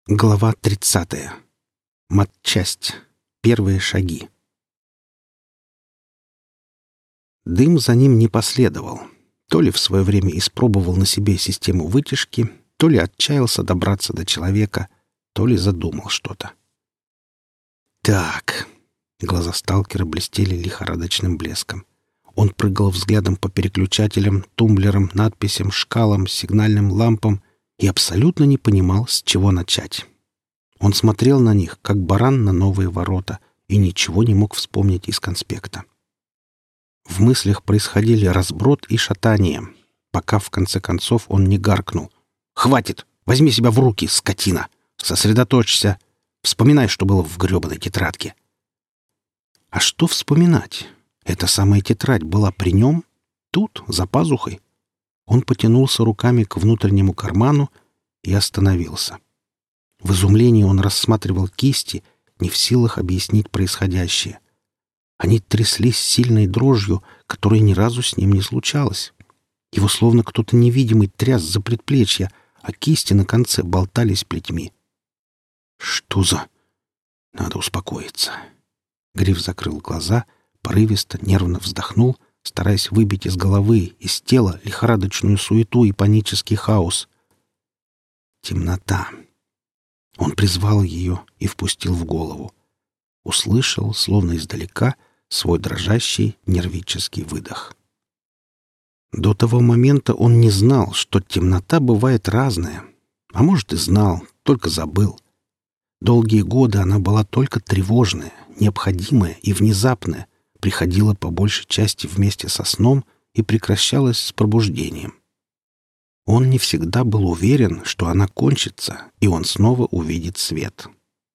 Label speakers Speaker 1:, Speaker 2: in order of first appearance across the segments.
Speaker 1: Глава 30. Матчасть. Первые шаги. Дым за ним не последовал. То ли в свое время испробовал на себе систему вытяжки, то ли отчаялся добраться до человека, то ли задумал что-то. Так. Глаза сталкера блестели лихорадочным блеском. Он прыгал взглядом по переключателям, тумблерам, надписям, шкалам, сигнальным лампам и абсолютно не понимал, с чего начать. Он смотрел на них, как баран на новые ворота, и ничего не мог вспомнить из конспекта. В мыслях происходили разброд и шатание, пока в конце концов он не гаркнул. «Хватит! Возьми себя в руки, скотина! Сосредоточься! Вспоминай, что было в гребаной тетрадке!» А что вспоминать? Эта самая тетрадь была при нем? Тут, за пазухой? Он потянулся руками к внутреннему карману и остановился. В изумлении он рассматривал кисти, не в силах объяснить происходящее. Они тряслись сильной дрожью, которая ни разу с ним не случалась. Его словно кто-то невидимый тряс за предплечья, а кисти на конце болтались плетьми. «Что за...» «Надо успокоиться». Гриф закрыл глаза, порывисто, нервно вздохнул, стараясь выбить из головы, из тела лихорадочную суету и панический хаос. Темнота. Он призвал ее и впустил в голову. Услышал, словно издалека, свой дрожащий нервический выдох. До того момента он не знал, что темнота бывает разная. А может, и знал, только забыл. Долгие годы она была только тревожная, необходимая и внезапная, приходила по большей части вместе со сном и прекращалась с пробуждением. Он не всегда был уверен, что она кончится, и он снова увидит свет.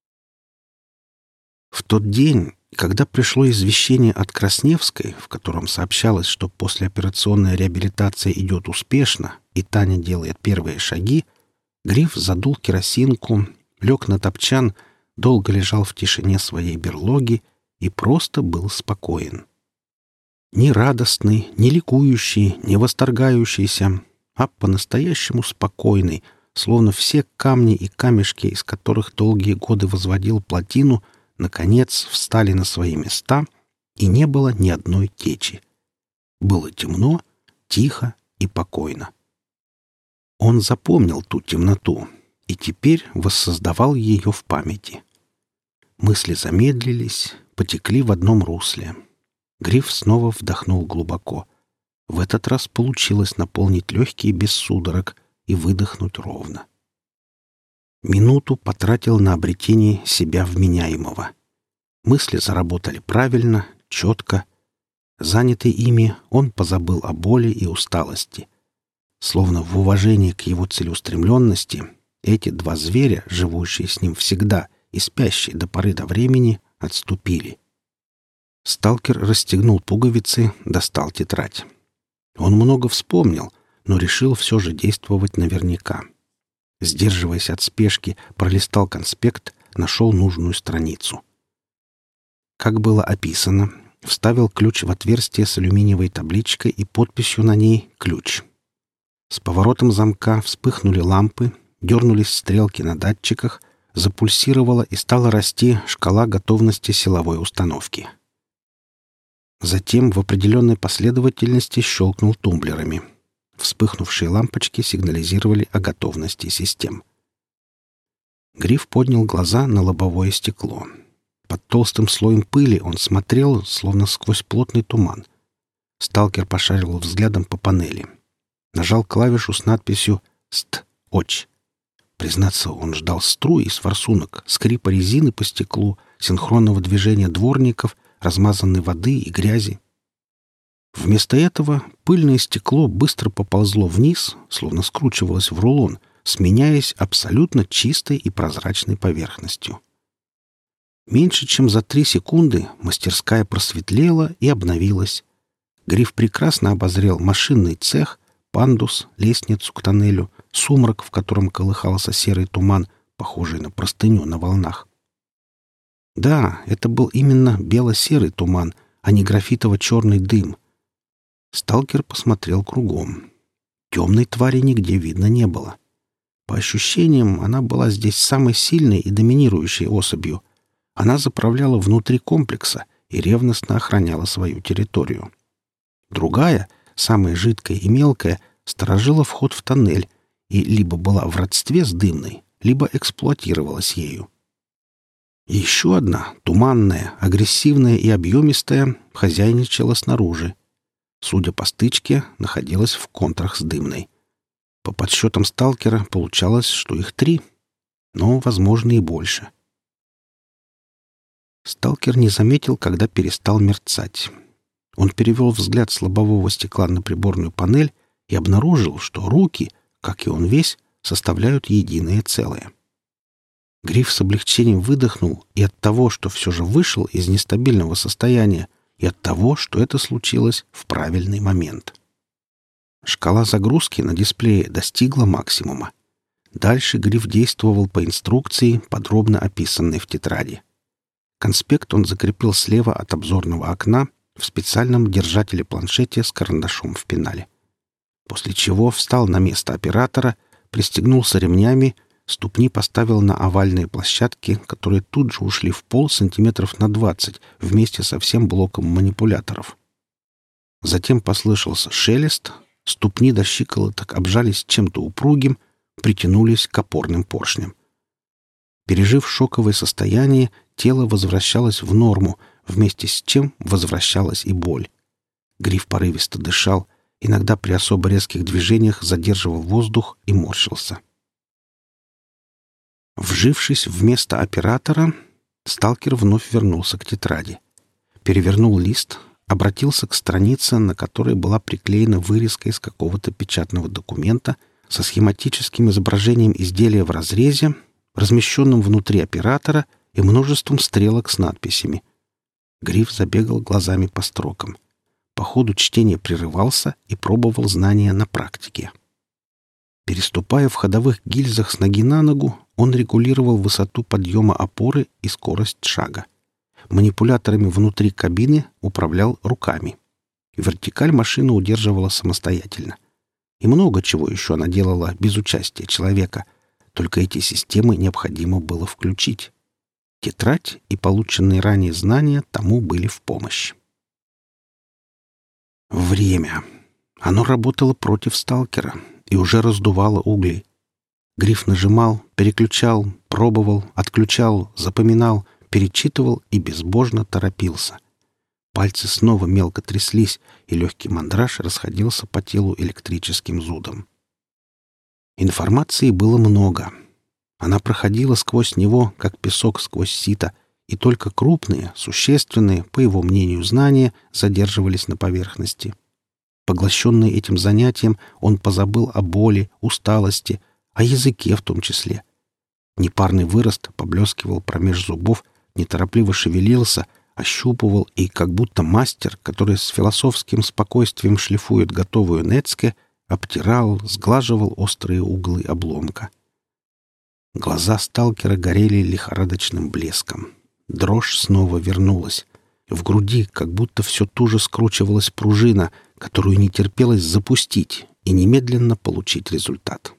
Speaker 1: В тот день, когда пришло извещение от Красневской, в котором сообщалось, что послеоперационная реабилитация идет успешно и Таня делает первые шаги, Гриф задул керосинку, лег на топчан, долго лежал в тишине своей берлоги и просто был спокоен. Ни радостный, ни ликующий, ни восторгающийся, а по-настоящему спокойный, словно все камни и камешки, из которых долгие годы возводил плотину, наконец встали на свои места, и не было ни одной течи. Было темно, тихо и покойно. Он запомнил ту темноту и теперь воссоздавал ее в памяти. Мысли замедлились, потекли в одном русле. Гриф снова вдохнул глубоко. В этот раз получилось наполнить легкие без судорог и выдохнуть ровно. Минуту потратил на обретение себя вменяемого. Мысли заработали правильно, четко. Занятый ими, он позабыл о боли и усталости. Словно в уважении к его целеустремленности, эти два зверя, живущие с ним всегда и спящие до поры до времени, отступили. Сталкер расстегнул пуговицы, достал тетрадь. Он много вспомнил, но решил все же действовать наверняка. Сдерживаясь от спешки, пролистал конспект, нашел нужную страницу. Как было описано, вставил ключ в отверстие с алюминиевой табличкой и подписью на ней «Ключ». С поворотом замка вспыхнули лампы, дернулись стрелки на датчиках, запульсировала и стала расти шкала готовности силовой установки. Затем в определенной последовательности щелкнул тумблерами. Вспыхнувшие лампочки сигнализировали о готовности систем. Гриф поднял глаза на лобовое стекло. Под толстым слоем пыли он смотрел, словно сквозь плотный туман. Сталкер пошарил взглядом по панели. Нажал клавишу с надписью «Ст-Оч». Признаться, он ждал струи из форсунок, скрипа резины по стеклу, синхронного движения дворников, размазанной воды и грязи. Вместо этого пыльное стекло быстро поползло вниз, словно скручивалось в рулон, сменяясь абсолютно чистой и прозрачной поверхностью. Меньше чем за 3 секунды мастерская просветлела и обновилась. Гриф прекрасно обозрел машинный цех, пандус, лестницу к тоннелю, сумрак, в котором колыхался серый туман, похожий на простыню на волнах. Да, это был именно бело-серый туман, а не графитово-черный дым. Сталкер посмотрел кругом. Темной твари нигде видно не было. По ощущениям, она была здесь самой сильной и доминирующей особью. Она заправляла внутри комплекса и ревностно охраняла свою территорию. Другая, самая жидкая и мелкая, сторожила вход в тоннель и либо была в родстве с дымной, либо эксплуатировалась ею. Еще одна, туманная, агрессивная и объемистая, хозяйничала снаружи. Судя по стычке, находилась в контрах с дымной. По подсчетам сталкера получалось, что их 3, но, возможно, и больше. Сталкер не заметил, когда перестал мерцать. Он перевел взгляд с лобового стекла на приборную панель и обнаружил, что руки, как и он весь, составляют единое целое. Гриф с облегчением выдохнул и от того, что все же вышел из нестабильного состояния, и от того, что это случилось в правильный момент. Шкала загрузки на дисплее достигла максимума. Дальше Гриф действовал по инструкции, подробно описанной в тетради. Конспект он закрепил слева от обзорного окна в специальном держателе-планшете с карандашом в пенале. После чего встал на место оператора, пристегнулся ремнями, ступни поставил на овальные площадки, которые тут же ушли в пол сантиметров на 20 вместе со всем блоком манипуляторов. Затем послышался шелест, ступни до щиколоток обжались чем-то упругим, притянулись к опорным поршням. Пережив шоковое состояние, тело возвращалось в норму, вместе с чем возвращалась и боль. Гриф порывисто дышал, иногда при особо резких движениях задерживал воздух и морщился. Вжившись в место оператора, сталкер вновь вернулся к тетради. Перевернул лист, обратился к странице, на которой была приклеена вырезка из какого-то печатного документа со схематическим изображением изделия в разрезе, размещенным внутри оператора и множеством стрелок с надписями. Гриф забегал глазами по строкам. По ходу чтения прерывался и пробовал знания на практике. Переступая в ходовых гильзах с ноги на ногу, он регулировал высоту подъема опоры и скорость шага. Манипуляторами внутри кабины управлял руками. Вертикаль машина удерживала самостоятельно. И много чего еще она делала без участия человека. Только эти системы необходимо было включить. Тетрадь и полученные ранее знания тому были в помощь. Время. Оно работало против сталкера и уже раздувало угли. Гриф нажимал, переключал, пробовал, отключал, запоминал, перечитывал и безбожно торопился. Пальцы снова мелко тряслись, и легкий мандраж расходился по телу электрическим зудом. Информации было много. Она проходила сквозь него, как песок сквозь сито, и только крупные, существенные, по его мнению, знания задерживались на поверхности. Поглощенный этим занятием, он позабыл о боли, усталости, о языке в том числе. Непарный вырост поблескивал промеж зубов, неторопливо шевелился, ощупывал и, как будто мастер, который с философским спокойствием шлифует готовую нецке, обтирал, сглаживал острые углы обломка. Глаза сталкера горели лихорадочным блеском. Дрожь снова вернулась. В груди как будто все туже скручивалась пружина, которую не терпелось запустить и немедленно получить результат.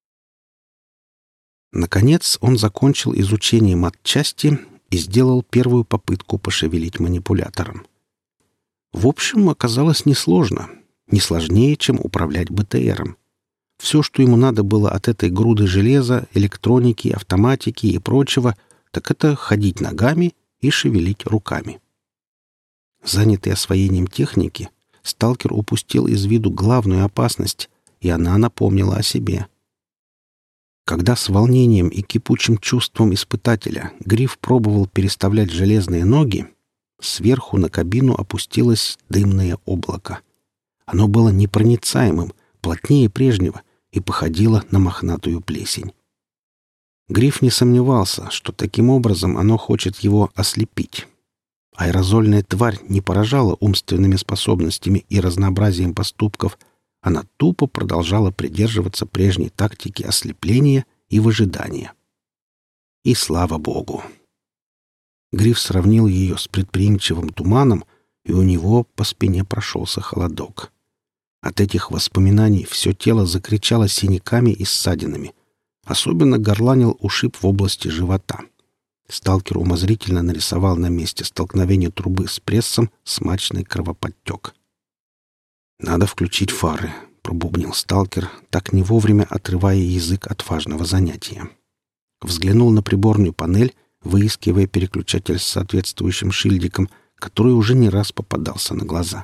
Speaker 1: Наконец он закончил изучение матчасти и сделал первую попытку пошевелить манипулятором. В общем, оказалось несложно, не сложнее, чем управлять БТРом. Все, что ему надо было от этой груды железа, электроники, автоматики и прочего, так это ходить ногами и шевелить руками. Занятый освоением техники, сталкер упустил из виду главную опасность, и она напомнила о себе. Когда с волнением и кипучим чувством испытателя Гриф пробовал переставлять железные ноги, сверху на кабину опустилось дымное облако. Оно было непроницаемым, плотнее прежнего, и походило на мохнатую плесень. Гриф не сомневался, что таким образом оно хочет его ослепить. Аэрозольная тварь не поражала умственными способностями и разнообразием поступков, она тупо продолжала придерживаться прежней тактики ослепления и выжидания. И слава богу! Гриф сравнил ее с предприимчивым туманом, и у него по спине прошелся холодок. От этих воспоминаний все тело закричало синяками и ссадинами. Особенно горланил ушиб в области живота. Сталкер умозрительно нарисовал на месте столкновения трубы с прессом смачный кровоподтек. «Надо включить фары», — пробубнил сталкер, так не вовремя отрывая язык от важного занятия. Взглянул на приборную панель, выискивая переключатель с соответствующим шильдиком, который уже не раз попадался на глаза.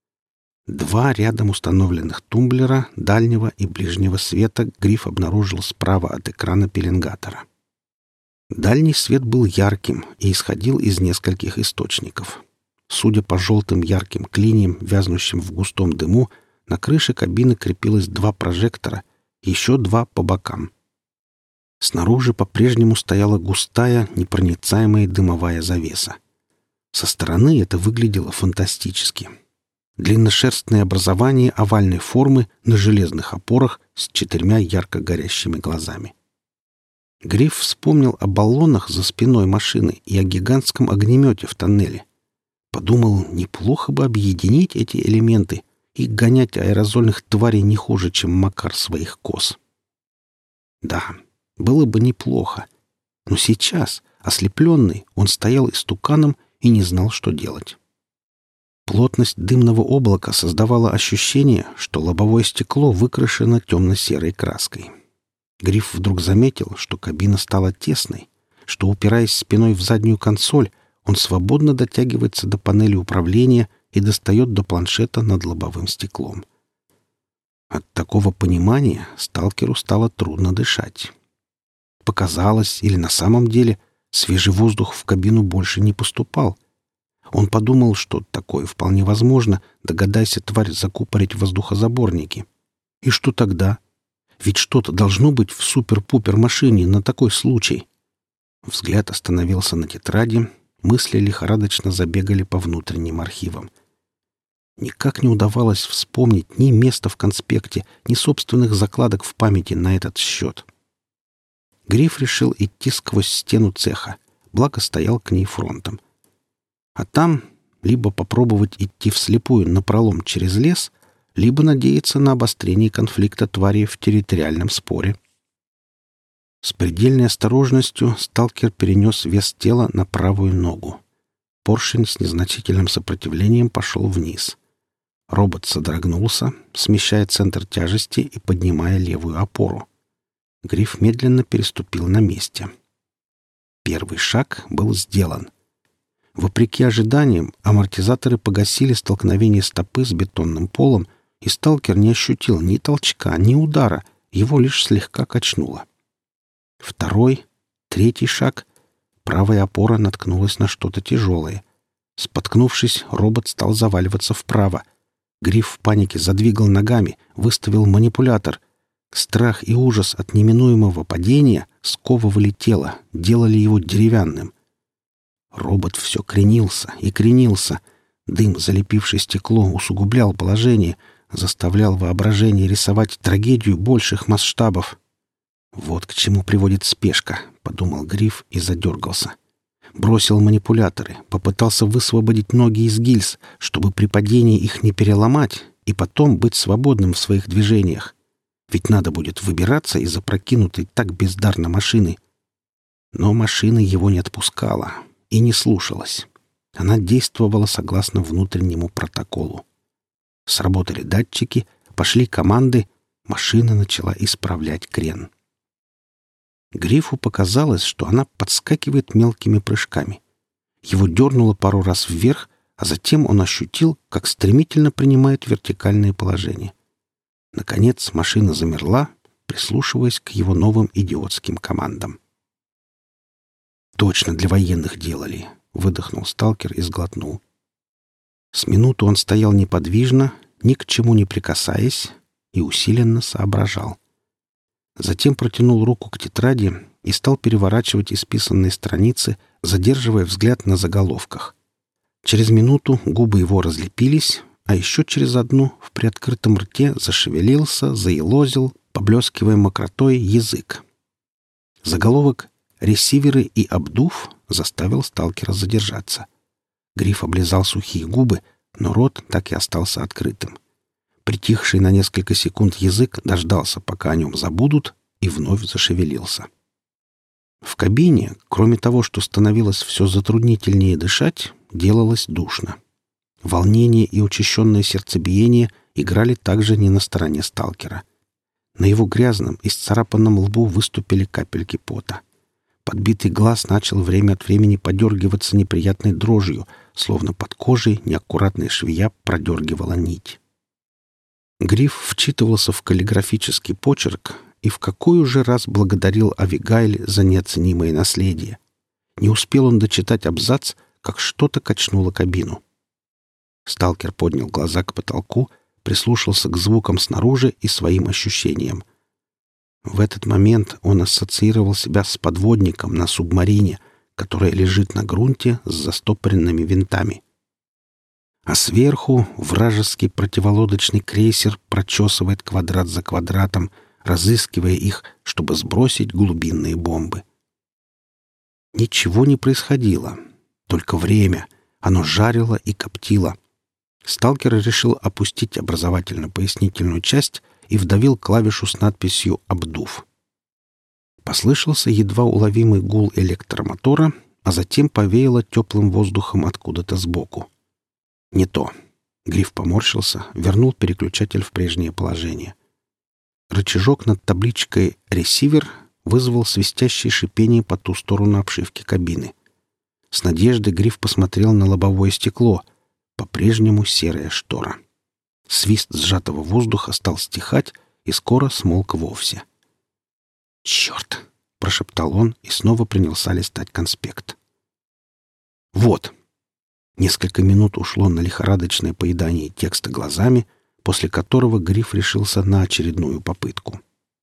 Speaker 1: 2 рядом установленных тумблера дальнего и ближнего света Гриф обнаружил справа от экрана пеленгатора. Дальний свет был ярким и исходил из нескольких источников. Судя по желтым ярким клиньям, вязнущим в густом дыму, на крыше кабины крепилось 2 прожектора, еще 2 по бокам. Снаружи по-прежнему стояла густая, непроницаемая дымовая завеса. Со стороны это выглядело фантастически. Длинношерстное образование овальной формы на железных опорах с 4 ярко горящими глазами. Гриф вспомнил о баллонах за спиной машины и о гигантском огнемете в тоннеле. Подумал, неплохо бы объединить эти элементы и гонять аэрозольных тварей не хуже, чем Макар своих коз. Да, было бы неплохо. Но сейчас, ослепленный, он стоял истуканом и не знал, что делать. Плотность дымного облака создавала ощущение, что лобовое стекло выкрашено темно-серой краской. Гриф вдруг заметил, что кабина стала тесной, что, упираясь спиной в заднюю консоль, он свободно дотягивается до панели управления и достает до планшета над лобовым стеклом. От такого понимания сталкеру стало трудно дышать. Показалось, или на самом деле, свежий воздух в кабину больше не поступал. Он подумал, что такое вполне возможно, догадайся, тварь, закупорить воздухозаборники. И что тогда? Ведь что-то должно быть в супер-пупер машине на такой случай. Взгляд остановился на тетради, мысли лихорадочно забегали по внутренним архивам. Никак не удавалось вспомнить ни места в конспекте, ни собственных закладок в памяти на этот счет. Гриф решил идти сквозь стену цеха, благо стоял к ней фронтом. А там либо попробовать идти вслепую напролом через лес, либо надеяться на обострение конфликта тварей в территориальном споре. С предельной осторожностью сталкер перенес вес тела на правую ногу. Поршень с незначительным сопротивлением пошел вниз. Робот содрогнулся, смещая центр тяжести и поднимая левую опору. Гриф медленно переступил на месте. Первый шаг был сделан. Вопреки ожиданиям, амортизаторы погасили столкновение стопы с бетонным полом, и сталкер не ощутил ни толчка, ни удара, его лишь слегка качнуло. Второй, третий шаг. Правая опора наткнулась на что-то тяжелое. Споткнувшись, робот стал заваливаться вправо. Гриф в панике задвигал ногами, выставил манипулятор. Страх и ужас от неминуемого падения сковывали тело, делали его деревянным. Робот все кренился и кренился. Дым, залепивший стекло, усугублял положение, заставлял воображение рисовать трагедию больших масштабов. «Вот к чему приводит спешка», — подумал Гриф и задергался. Бросил манипуляторы, попытался высвободить ноги из гильз, чтобы при падении их не переломать и потом быть свободным в своих движениях. Ведь надо будет выбираться из опрокинутой так бездарно машины. Но машина его не отпускала и не слушалась. Она действовала согласно внутреннему протоколу. Сработали датчики, пошли команды, машина начала исправлять крен. Грифу показалось, что она подскакивает мелкими прыжками. Его дернуло пару раз вверх, а затем он ощутил, как стремительно принимает вертикальное положение. Наконец машина замерла, прислушиваясь к его новым идиотским командам. «Точно для военных делали», — выдохнул сталкер и сглотнул. С минуту он стоял неподвижно, ни к чему не прикасаясь, и усиленно соображал. Затем протянул руку к тетради и стал переворачивать исписанные страницы, задерживая взгляд на заголовках. Через минуту губы его разлепились, а еще через одну в приоткрытом рте зашевелился, заелозил, поблескивая мокротой, язык. Заголовок «Ресиверы и обдув» заставил сталкера задержаться. Гриф облизал сухие губы, но рот так и остался открытым. Притихший на несколько секунд язык дождался, пока о нем забудут, и и вновь зашевелился. В кабине, кроме того, что становилось все затруднительнее дышать, делалось душно. Волнение и учащенное сердцебиение играли также не на стороне сталкера. На его грязном, исцарапанном лбу выступили капельки пота. Подбитый глаз начал время от времени подергиваться неприятной дрожью, словно под кожей неаккуратная швея продергивала нить. Гриф вчитывался в каллиграфический почерк и в какой уже раз благодарил Авигайль за неоценимое наследие. Не успел он дочитать абзац, как что-то качнуло кабину. Сталкер поднял глаза к потолку, прислушался к звукам снаружи и своим ощущениям. В этот момент он ассоциировал себя с подводником на субмарине, которая лежит на грунте с застопоренными винтами. А сверху вражеский противолодочный крейсер прочесывает квадрат за квадратом, разыскивая их, чтобы сбросить глубинные бомбы. Ничего не происходило, только время. Оно жарило и коптило. Сталкер решил опустить образовательно-пояснительную часть и вдавил клавишу с надписью «Обдув». Послышался едва уловимый гул электромотора, а затем повеяло теплым воздухом откуда-то сбоку. Не то. Гриф поморщился, вернул переключатель в прежнее положение. Рычажок над табличкой «Ресивер» вызвал свистящее шипение по ту сторону обшивки кабины. С надеждой Гриф посмотрел на лобовое стекло. По-прежнему серая штора. Свист сжатого воздуха стал стихать и скоро смолк вовсе. «Черт!» — прошептал он и снова принялся листать конспект. «Вот!» Несколько минут ушло на лихорадочное поедание текста глазами, после которого Гриф решился на очередную попытку.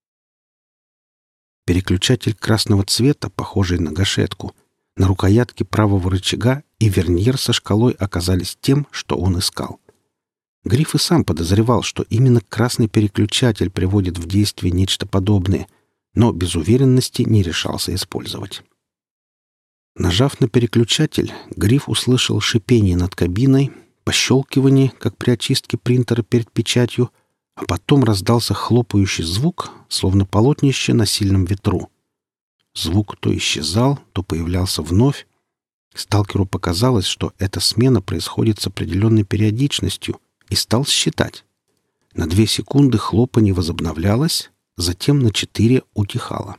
Speaker 1: Переключатель красного цвета, похожий на гашетку, на рукоятке правого рычага и верньер со шкалой оказались тем, что он искал. Гриф и сам подозревал, что именно красный переключатель приводит в действие нечто подобное, но без уверенности не решался использовать. Нажав на переключатель, Гриф услышал шипение над кабиной, пощелкивание, как при очистке принтера перед печатью, а потом раздался хлопающий звук, словно полотнище на сильном ветру. Звук то исчезал, то появлялся вновь. Сталкеру показалось, что эта смена происходит с определенной периодичностью, и стал считать. На 2 секунды хлопанье возобновлялось, затем на 4 утихало.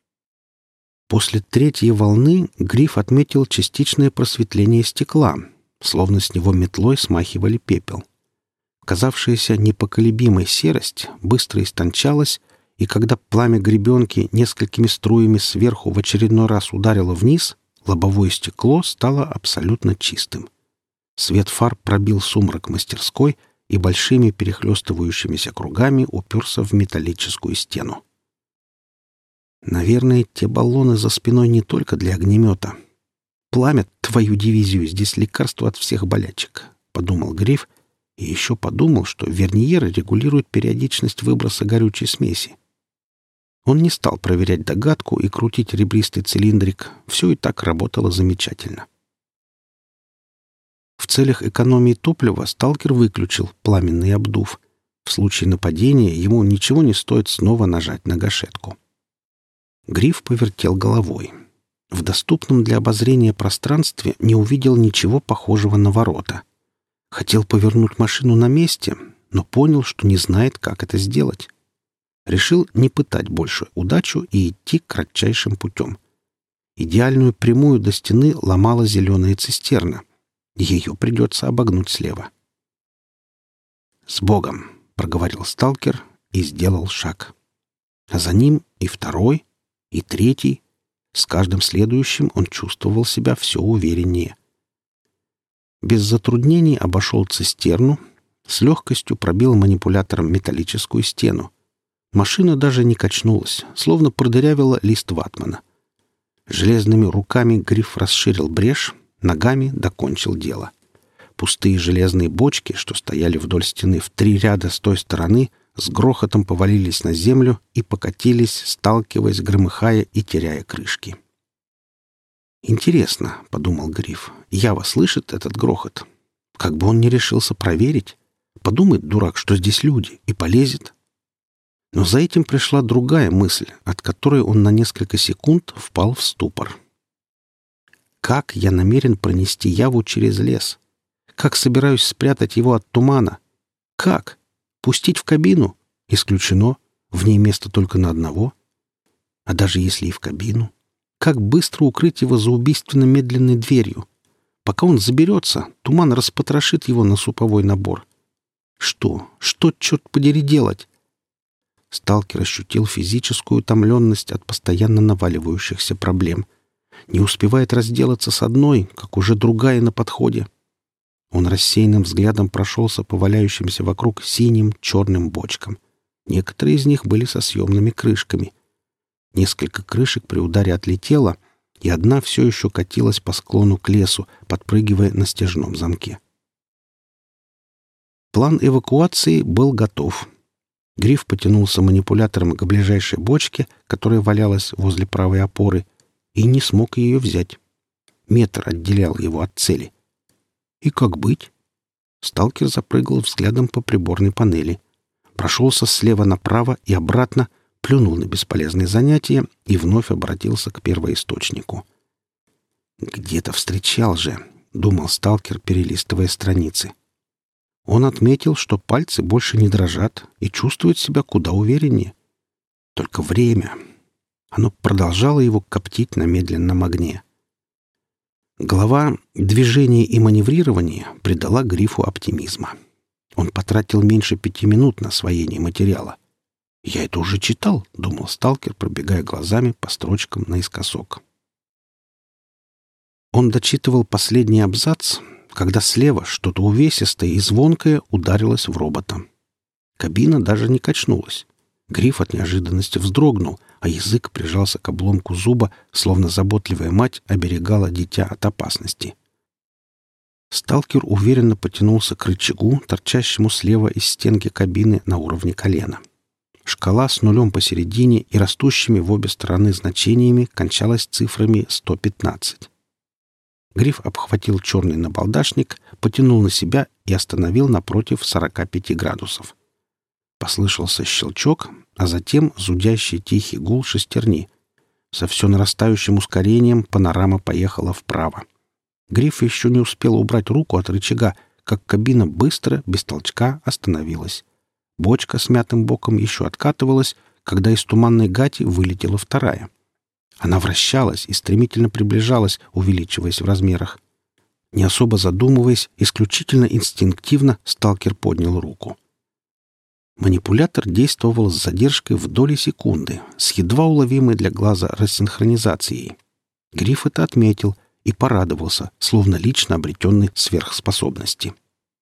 Speaker 1: После 3-й волны Гриф отметил частичное просветление стекла, словно с него метлой смахивали пепел. Казавшаяся непоколебимой серость быстро истончалась, и когда пламя гребенки несколькими струями сверху в очередной раз ударило вниз, лобовое стекло стало абсолютно чистым. Свет фар пробил сумрак мастерской и большими перехлестывающимися кругами уперся в металлическую стену. Наверное, те баллоны за спиной не только для огнемета. Пламя, твою дивизию, здесь лекарство от всех болячек, — подумал Гриф, и еще подумал, что верниеры регулируют периодичность выброса горючей смеси. Он не стал проверять догадку и крутить ребристый цилиндрик, все и так работало замечательно. В целях экономии топлива сталкер выключил пламенный обдув. В случае нападения ему ничего не стоит снова нажать на гашетку. Гриф повертел головой. В доступном для обозрения пространстве не увидел ничего похожего на ворота. Хотел повернуть машину на месте, но понял, что не знает, как это сделать. Решил не пытать больше удачу и идти кратчайшим путем. Идеальную прямую до стены ломала зеленая цистерна. Ее придется обогнуть слева. «С Богом!» — проговорил сталкер и сделал шаг. А за ним и 2-й, и 3-й. С каждым следующим он чувствовал себя все увереннее. Без затруднений обошел цистерну, с легкостью пробил манипулятором металлическую стену. Машина даже не качнулась, словно продырявила лист ватмана. Железными руками Гриф расширил брешь, ногами докончил дело. Пустые железные бочки, что стояли вдоль стены в 3 ряда с той стороны, с грохотом повалились на землю и покатились, сталкиваясь, громыхая и теряя крышки. «Интересно», — подумал Гриф, — «Ява слышит этот грохот? Как бы он не решился проверить. Подумает, дурак, что здесь люди, и полезет». Но за этим пришла другая мысль, от которой он на несколько секунд впал в ступор. Как я намерен пронести Яву через лес? Как собираюсь спрятать его от тумана? Как? Пустить в кабину? Исключено. В ней место только на одного. А даже если и в кабину? Как быстро укрыть его за убийственно медленной дверью? Пока он заберется, туман распотрошит его на суповой набор. Что, черт подери, делать? Сталкер ощутил физическую утомленность от постоянно наваливающихся проблем. Не успевает разделаться с одной, как уже другая на подходе. Он рассеянным взглядом прошелся по валяющимся вокруг синим, черным бочкам. Некоторые из них были со съемными крышками. Несколько крышек при ударе отлетело, и одна все еще катилась по склону к лесу, подпрыгивая на стяжном замке. План эвакуации был готов. Гриф потянулся манипулятором к ближайшей бочке, которая валялась возле правой опоры, и не смог ее взять. Метр отделял его от цели. И как быть? Сталкер запрыгал взглядом по приборной панели. Прошелся слева направо и обратно, плюнул на бесполезные занятия и вновь обратился к первоисточнику. «Где-то встречал же», — думал сталкер, перелистывая страницы. Он отметил, что пальцы больше не дрожат и чувствует себя куда увереннее. Только время. Оно продолжало его коптить на медленном огне. Глава «Движение и маневрирование» придала Грифу оптимизма. Он потратил меньше 5 минут на освоение материала. «Я это уже читал», — думал сталкер, пробегая глазами по строчкам наискосок. Он дочитывал последний абзац, когда слева что-то увесистое и звонкое ударилось в робота. Кабина даже не качнулась. Гриф от неожиданности вздрогнул, а язык прижался к обломку зуба, словно заботливая мать оберегала дитя от опасности. Сталкер уверенно потянулся к рычагу, торчащему слева из стенки кабины на уровне колена. Шкала с нулем посередине и растущими в обе стороны значениями кончалась цифрами 115. Гриф обхватил черный набалдашник, потянул на себя и остановил напротив 45 градусов. Послышался щелчок, а затем зудящий тихий гул шестерни. Со все нарастающим ускорением панорама поехала вправо. Гриф еще не успел убрать руку от рычага, как кабина быстро, без толчка, остановилась. Бочка с мятым боком еще откатывалась, когда из туманной гати вылетела вторая. Она вращалась и стремительно приближалась, увеличиваясь в размерах. Не особо задумываясь, исключительно инстинктивно сталкер поднял руку. Манипулятор действовал с задержкой в доли секунды, с едва уловимой для глаза рассинхронизацией. Гриф это отметил и порадовался, словно лично обретенной сверхспособности.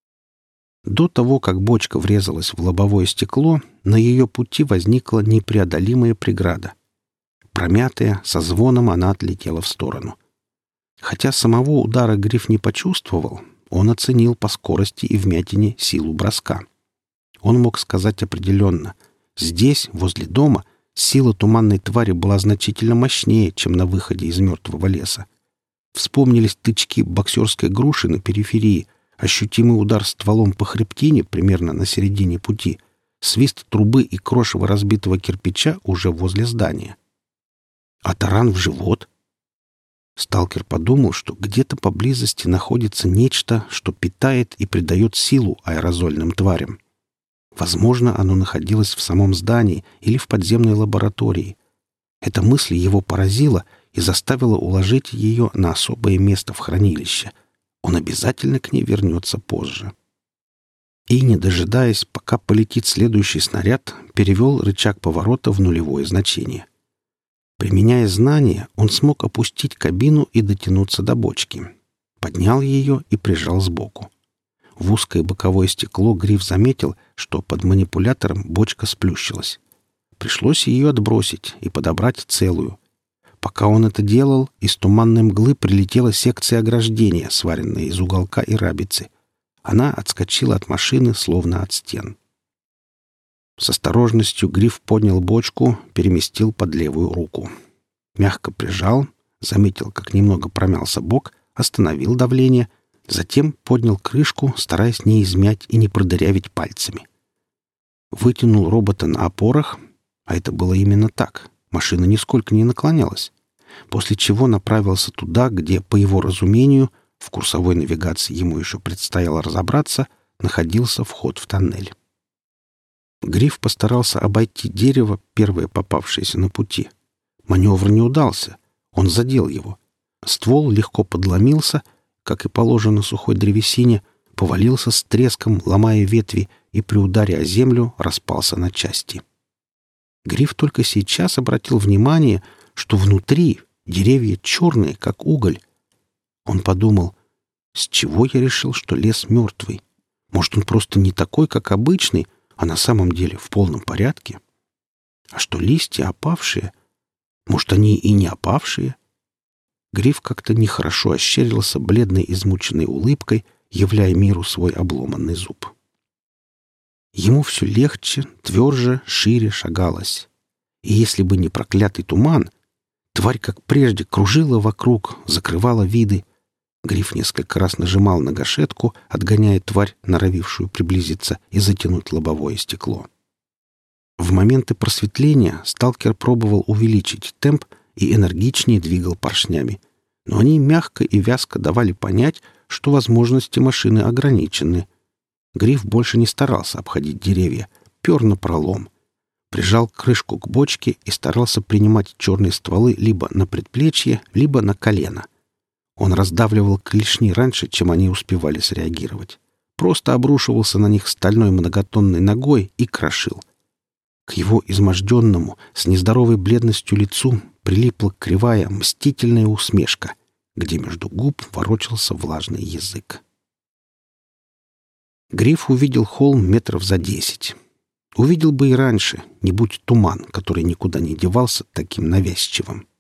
Speaker 1: До того, как бочка врезалась в лобовое стекло, на ее пути возникла непреодолимая преграда. Промятая, со звоном она отлетела в сторону. Хотя самого удара Гриф не почувствовал, он оценил по скорости и вмятине силу броска. Он мог сказать определенно: здесь, возле дома, сила туманной твари была значительно мощнее, чем на выходе из мертвого леса. Вспомнились тычки боксерской груши на периферии, ощутимый удар стволом по хребтине примерно на середине пути, свист трубы и крошево разбитого кирпича уже возле здания. А таран в живот? Сталкер подумал, что где-то поблизости находится нечто, что питает и придает силу аэрозольным тварям. Возможно, оно находилось в самом здании или в подземной лаборатории. Эта мысль его поразила и заставила уложить ее на особое место в хранилище. Он обязательно к ней вернется позже. И, не дожидаясь, пока полетит следующий снаряд, перевел рычаг поворота в нулевое значение. Применяя знания, он смог опустить кабину и дотянуться до бочки. Поднял ее и прижал сбоку. В узкое боковое стекло Гриф заметил, что под манипулятором бочка сплющилась. Пришлось ее отбросить и подобрать целую. Пока он это делал, из туманной мглы прилетела секция ограждения, сваренная из уголка и рабицы. Она отскочила от машины, словно от стен. С осторожностью Гриф поднял бочку, переместил под левую руку. Мягко прижал, заметил, как немного промялся бок, остановил давление, затем поднял крышку, стараясь не измять и не продырявить пальцами. вытянул робота на опорах, а это было именно так. Машина нисколько не наклонялась. После чего направился туда, где, по его разумению, в курсовой навигации ему еще предстояло разобраться, находился вход в тоннель. Гриф постарался обойти дерево, первое попавшееся на пути. Маневр не удался. Он задел его. Ствол легко подломился, как и положено сухой древесине, повалился с треском, ломая ветви, и при ударе о землю распался на части. Гриф только сейчас обратил внимание, что внутри деревья черные, как уголь. Он подумал, с чего я решил, что лес мертвый? Может, он просто не такой, как обычный, а на самом деле в полном порядке? А что листья опавшие? Может, они и не опавшие? Гриф как-то нехорошо ощерился бледной измученной улыбкой, являя миру свой обломанный зуб. Ему все легче, тверже, шире шагалось. И если бы не проклятый туман, тварь, как прежде, кружила вокруг, закрывала виды. Гриф несколько раз нажимал на гашетку, отгоняя тварь, норовившую приблизиться и затянуть лобовое стекло. В моменты просветления сталкер пробовал увеличить темп и энергичнее двигал поршнями, но они мягко и вязко давали понять, что возможности машины ограничены. Гриф больше не старался обходить деревья, пер напролом. Прижал крышку к бочке и старался принимать черные стволы либо на предплечье, либо на колено. Он раздавливал клешни раньше, чем они успевали среагировать. Просто обрушивался на них стальной многотонной ногой и крошил. К его изможденному, с нездоровой бледностью лицу прилипла кривая, мстительная усмешка, где между губ ворочался влажный язык. Гриф увидел холм метров за 10. Увидел бы и раньше, не будь туман, который никуда не девался таким навязчивым.